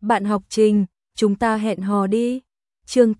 Bạn học Trình, chúng ta hẹn hò đi. Chương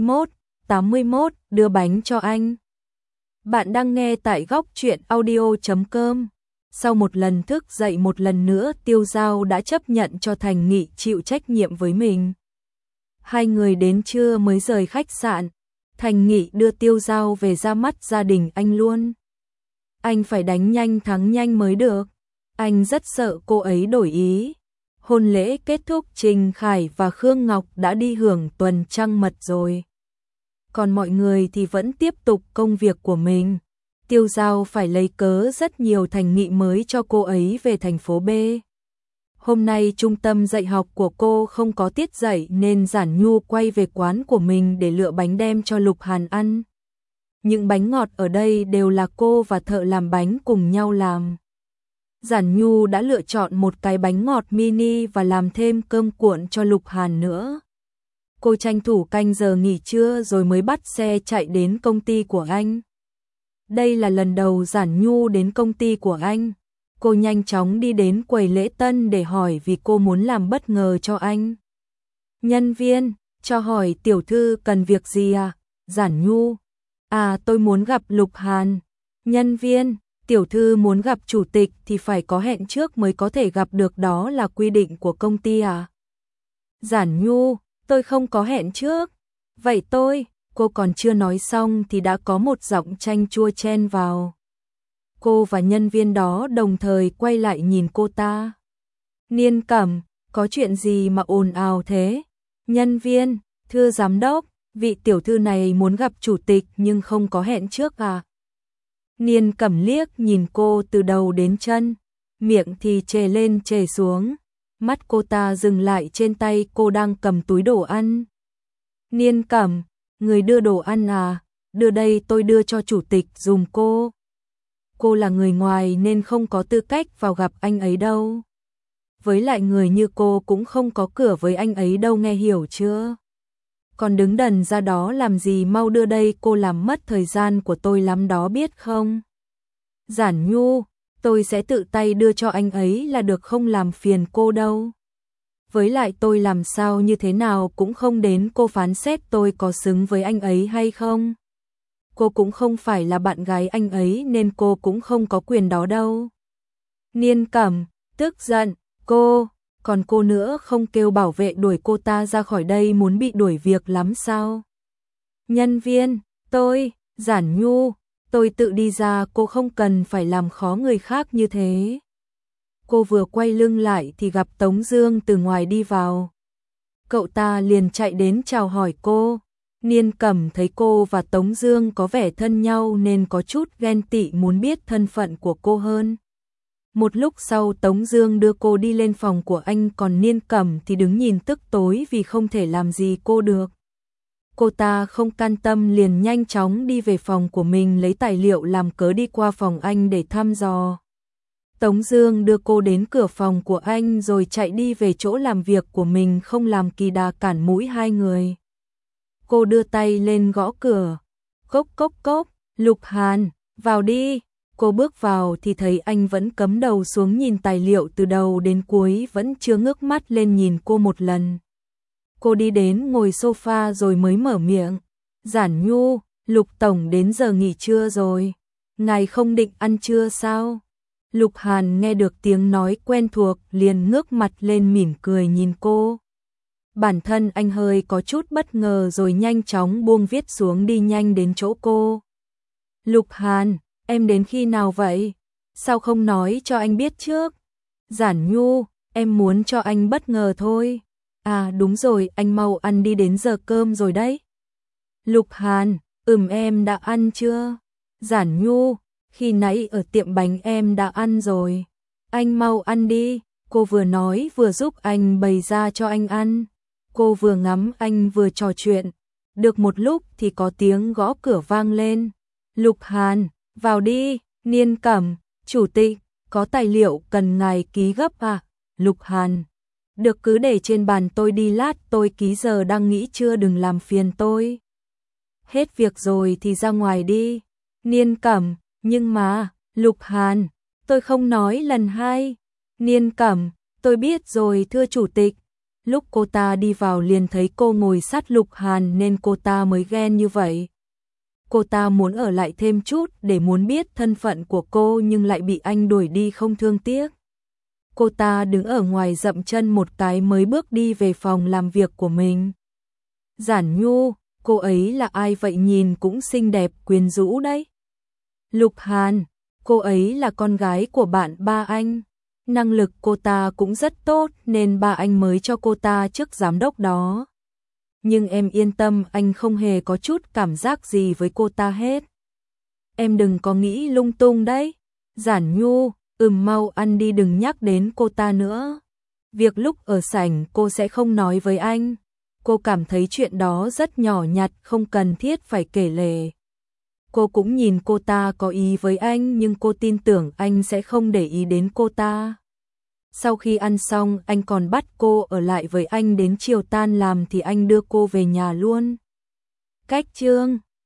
81, đưa bánh cho anh. Bạn đang nghe tại góc truyện audio.com. Sau một lần thức dậy một lần nữa, Tiêu Giao đã chấp nhận cho Thành Nghị chịu trách nhiệm với mình. Hai người đến trưa mới rời khách sạn. Thành Nghị đưa Tiêu Giao về ra mắt gia đình anh luôn. Anh phải đánh nhanh thắng nhanh mới được. Anh rất sợ cô ấy đổi ý. Hôn lễ kết thúc, Trình Khải và Khương Ngọc đã đi hưởng tuần trăng mật rồi. Còn mọi người thì vẫn tiếp tục công việc của mình. Tiêu Giao phải lấy cớ rất nhiều Thành Nghị mới cho cô ấy về thành phố B. Hôm nay trung tâm dạy học của cô không có tiết dạy nên Giản Nhu quay về quán của mình để lựa bánh đem cho Lục Hàn ăn. Những bánh ngọt ở đây đều là cô và thợ làm bánh cùng nhau làm. Giản Nhu đã lựa chọn một cái bánh ngọt mini và làm thêm cơm cuộn cho Lục Hàn nữa. Cô tranh thủ canh giờ nghỉ trưa rồi mới bắt xe chạy đến công ty của anh. Đây là lần đầu Giản Nhu đến công ty của anh. Cô nhanh chóng đi đến quầy lễ tân để hỏi vì cô muốn làm bất ngờ cho anh. Nhân viên, cho hỏi tiểu thư cần việc gì à? Giản Nhu. À, tôi muốn gặp Lục Hàn. Nhân viên, tiểu thư muốn gặp chủ tịch thì phải có hẹn trước mới có thể gặp được, đó là quy định của công ty à? Giản Nhu, tôi không có hẹn trước. Vậy cô còn chưa nói xong thì đã có một giọng chanh chua chen vào. Cô và nhân viên đó đồng thời quay lại nhìn cô ta. Niên Cẩm, có chuyện gì mà ồn ào thế? Nhân viên, thưa giám đốc, vị tiểu thư này muốn gặp chủ tịch nhưng không có hẹn trước à? Niên Cẩm liếc nhìn cô từ đầu đến chân, miệng thì chề lên chề xuống, mắt cô ta dừng lại trên tay cô đang cầm túi đồ ăn. Niên Cẩm, người đưa đồ ăn à? Đưa đây, tôi đưa cho chủ tịch dùm cô. Cô là người ngoài nên không có tư cách vào gặp anh ấy đâu. Với lại người như cô cũng không có cửa với anh ấy đâu, nghe hiểu chưa? Còn đứng đần ra đó làm gì, mau đưa đây, cô làm mất thời gian của tôi lắm đó biết không? Giản Nhu, tôi sẽ tự tay đưa cho anh ấy là được, không làm phiền cô đâu. Với lại tôi làm sao như thế nào cũng không đến cô phán xét tôi có xứng với anh ấy hay không. Cô cũng không phải là bạn gái anh ấy nên cô cũng không có quyền đó đâu. Niên Cẩm, tức giận, còn cô nữa không kêu bảo vệ đuổi cô ta ra khỏi đây, muốn bị đuổi việc lắm sao? Nhân viên, Giản Nhu, tôi tự đi ra, cô không cần phải làm khó người khác như thế. Cô vừa quay lưng lại thì gặp Tống Dương từ ngoài đi vào. Cậu ta liền chạy đến chào hỏi cô. Niên Cẩm thấy cô và Tống Dương có vẻ thân nhau nên có chút ghen tị, muốn biết thân phận của cô hơn. Một lúc sau Tống Dương đưa cô đi lên phòng của anh, còn Niên Cẩm thì đứng nhìn tức tối vì không thể làm gì cô được. Cô ta không can tâm liền nhanh chóng đi về phòng của mình lấy tài liệu làm cớ đi qua phòng anh để thăm dò. Tống Dương đưa cô đến cửa phòng của anh rồi chạy đi về chỗ làm việc của mình, không làm kỳ đà cản mũi hai người. Cô đưa tay lên gõ cửa. Cốc cốc cốc, Lục Hàn, vào đi. Cô bước vào thì thấy anh vẫn cắm đầu xuống nhìn tài liệu từ đầu đến cuối, vẫn chưa ngước mắt lên nhìn cô một lần. Cô đi đến ngồi sofa rồi mới mở miệng. Giản Nhu, Lục Tổng đến giờ nghỉ trưa rồi. Ngài không định ăn trưa sao? Lục Hàn nghe được tiếng nói quen thuộc liền ngước mặt lên mỉm cười nhìn cô. Bản thân anh hơi có chút bất ngờ rồi nhanh chóng buông viết xuống đi nhanh đến chỗ cô. Lục Hàn, em đến khi nào vậy? Sao không nói cho anh biết trước? Giản Nhu, em muốn cho anh bất ngờ thôi. À đúng rồi, anh mau ăn đi, đến giờ cơm rồi đấy. Lục Hàn, em đã ăn chưa? Giản Nhu, khi nãy ở tiệm bánh em đã ăn rồi. Anh mau ăn đi. Cô vừa nói vừa giúp anh bày ra cho anh ăn. Cô vừa ngắm anh vừa trò chuyện. Được một lúc thì có tiếng gõ cửa vang lên. Lục Hàn, vào đi. Niên Cẩm, chủ tịch, có tài liệu cần ngài ký gấp à? Lục Hàn, được, cứ để trên bàn tôi đi, lát tôi ký, giờ đang nghỉ trưa, đừng làm phiền tôi. Hết việc rồi thì ra ngoài đi. Niên Cẩm, nhưng mà, Lục Hàn, tôi không nói lần hai. Niên Cẩm, tôi biết rồi thưa chủ tịch. Lúc cô ta đi vào liền thấy cô ngồi sát Lục Hàn nên cô ta mới ghen như vậy. Cô ta muốn ở lại thêm chút để muốn biết thân phận của cô nhưng lại bị anh đuổi đi không thương tiếc. Cô ta đứng ở ngoài dậm chân một cái mới bước đi về phòng làm việc của mình. Giản Nhu, cô ấy là ai vậy, nhìn cũng xinh đẹp quyến rũ đấy. Lục Hàn, cô ấy là con gái của bạn ba anh. Năng lực cô ta cũng rất tốt nên ba anh mới cho cô ta chức giám đốc đó. Nhưng em yên tâm, anh không hề có chút cảm giác gì với cô ta hết. Em đừng có nghĩ lung tung đấy. Giản Nhu, mau ăn đi, đừng nhắc đến cô ta nữa. Việc lúc ở sảnh cô sẽ không nói với anh. Cô cảm thấy chuyện đó rất nhỏ nhặt, không cần thiết phải kể lể. Cô cũng nhìn cô ta có ý với anh nhưng cô tin tưởng anh sẽ không để ý đến cô ta. Sau khi ăn xong anh còn bắt cô ở lại với anh đến chiều tan làm thì anh đưa cô về nhà luôn. Cách chương